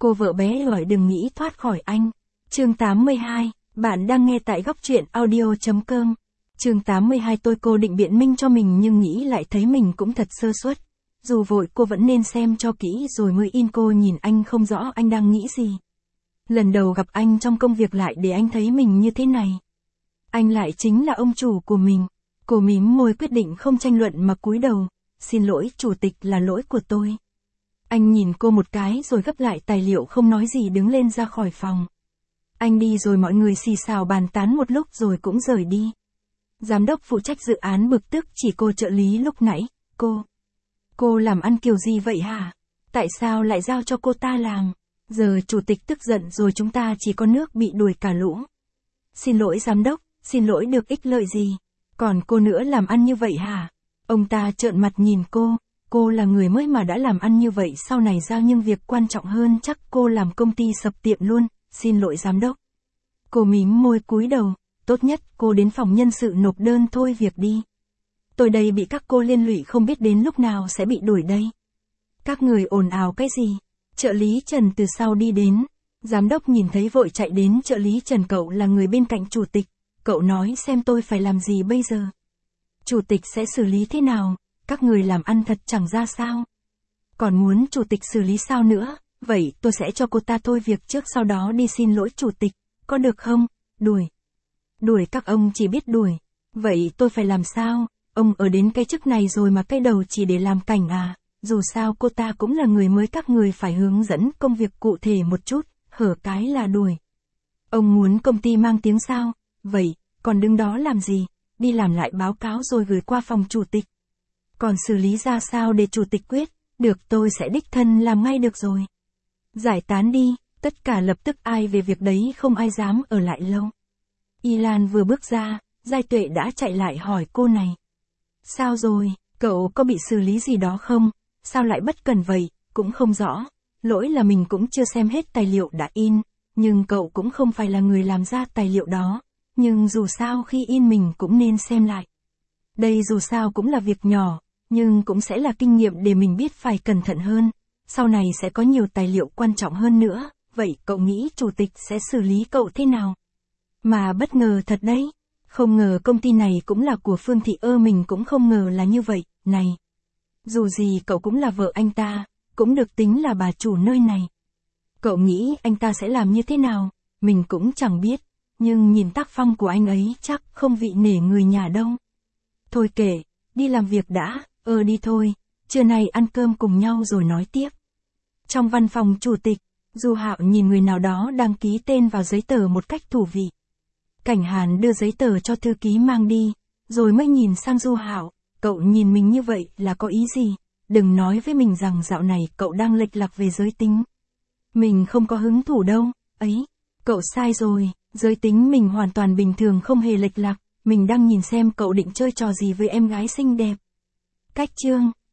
cô vợ bé gọi đừng nghĩ thoát khỏi anh. Chương 82, bạn đang nghe tại góc truyện audio.com. Chương 82 cô định biện minh cho mình nhưng nghĩ lại thấy mình cũng thật sơ suất. Dù vội cô vẫn nên xem cho kỹ rồi mới in. Cô nhìn anh không rõ anh đang nghĩ gì. Lần đầu gặp anh trong công việc lại để anh thấy mình như thế này. Anh lại chính là ông chủ của mình. Cô mím môi quyết định không tranh luận mà cúi đầu. Xin lỗi chủ tịch, là lỗi của tôi. Anh nhìn cô một cái rồi gấp lại tài liệu không nói gì đứng lên ra khỏi phòng. Anh đi rồi mọi người xì xào bàn tán một lúc rồi cũng rời đi. Giám đốc phụ trách dự án bực tức chỉ cô trợ lý lúc nãy. Cô làm ăn kiểu gì vậy hả? Tại sao lại giao cho cô ta làm? Giờ chủ tịch tức giận rồi chúng ta chỉ có nước bị đuổi cả lũ. Xin lỗi giám đốc, xin lỗi được ích lợi gì? Còn cô nữa làm ăn như vậy hả? Ông ta trợn mặt nhìn cô là người mới mà đã làm ăn như vậy sau này giao nhưng việc quan trọng hơn chắc cô làm công ty sập tiệm luôn, xin lỗi giám đốc. Cô mím môi cúi đầu, tốt nhất cô đến phòng nhân sự nộp đơn thôi việc đi. Tôi đây bị các cô liên lụy không biết đến lúc nào sẽ bị đuổi đây. Các người ồn ào cái gì? Trợ lý Trần từ sau đi đến. Giám đốc nhìn thấy vội chạy đến. Trợ lý Trần, cậu là người bên cạnh chủ tịch. Cậu nói xem tôi phải làm gì bây giờ. Chủ tịch sẽ xử lý thế nào? Các người làm ăn thật chẳng ra sao. Còn muốn chủ tịch xử lý sao nữa? Vậy tôi sẽ cho cô ta thôi việc trước sau đó đi xin lỗi chủ tịch. Có được không? Đuổi các ông chỉ biết đuổi. Vậy tôi phải làm sao? Ông ở đến cái chức này rồi mà cái đầu chỉ để làm cảnh à? Dù sao cô ta cũng là người mới, các người phải hướng dẫn công việc cụ thể một chút, hở cái là đuổi. Ông muốn công ty mang tiếng sao? Vậy, còn đứng đó làm gì? Đi làm lại báo cáo rồi gửi qua phòng chủ tịch. Còn xử lý ra sao để chủ tịch quyết? Được, tôi sẽ đích thân làm ngay được rồi. Giải tán đi, tất cả lập tức ai về việc đấy, không ai dám ở lại lâu. Y Lan vừa bước ra, Giai Tuệ đã chạy lại hỏi cô này. Sao rồi, cậu có bị xử lý gì đó không? Sao lại bất cần vậy? Cũng không rõ. Lỗi là mình cũng chưa xem hết tài liệu đã in, nhưng cậu cũng không phải là người làm ra tài liệu đó. Nhưng dù sao khi in mình cũng nên xem lại. Đây dù sao cũng là việc nhỏ, nhưng cũng sẽ là kinh nghiệm để mình biết phải cẩn thận hơn. Sau này sẽ có nhiều tài liệu quan trọng hơn nữa. Vậy cậu nghĩ chủ tịch sẽ xử lý cậu thế nào? Mà bất ngờ thật đấy. Không ngờ công ty này cũng là của Phương Thị ơ, mình cũng không ngờ là như vậy. Này, dù gì cậu cũng là vợ anh ta, cũng được tính là bà chủ nơi này. Cậu nghĩ anh ta sẽ làm như thế nào? Mình cũng chẳng biết, nhưng nhìn tác phong của anh ấy chắc không vị nể người nhà đâu. Thôi kệ, đi làm việc đã. Đi thôi, trưa nay ăn cơm cùng nhau rồi nói tiếp. Trong văn phòng chủ tịch, Du Hạo nhìn người nào đó đang ký tên vào giấy tờ một cách thủ vị. Cảnh Hàn đưa giấy tờ cho thư ký mang đi, rồi mới nhìn sang Du Hạo. Cậu nhìn mình như vậy là có ý gì? Đừng nói với mình rằng dạo này cậu đang lệch lạc về giới tính. Mình không có hứng thú đâu. Ấy, cậu sai rồi, giới tính mình hoàn toàn bình thường, không hề lệch lạc. Mình đang nhìn xem cậu định chơi trò gì với em gái xinh đẹp. Cách chương.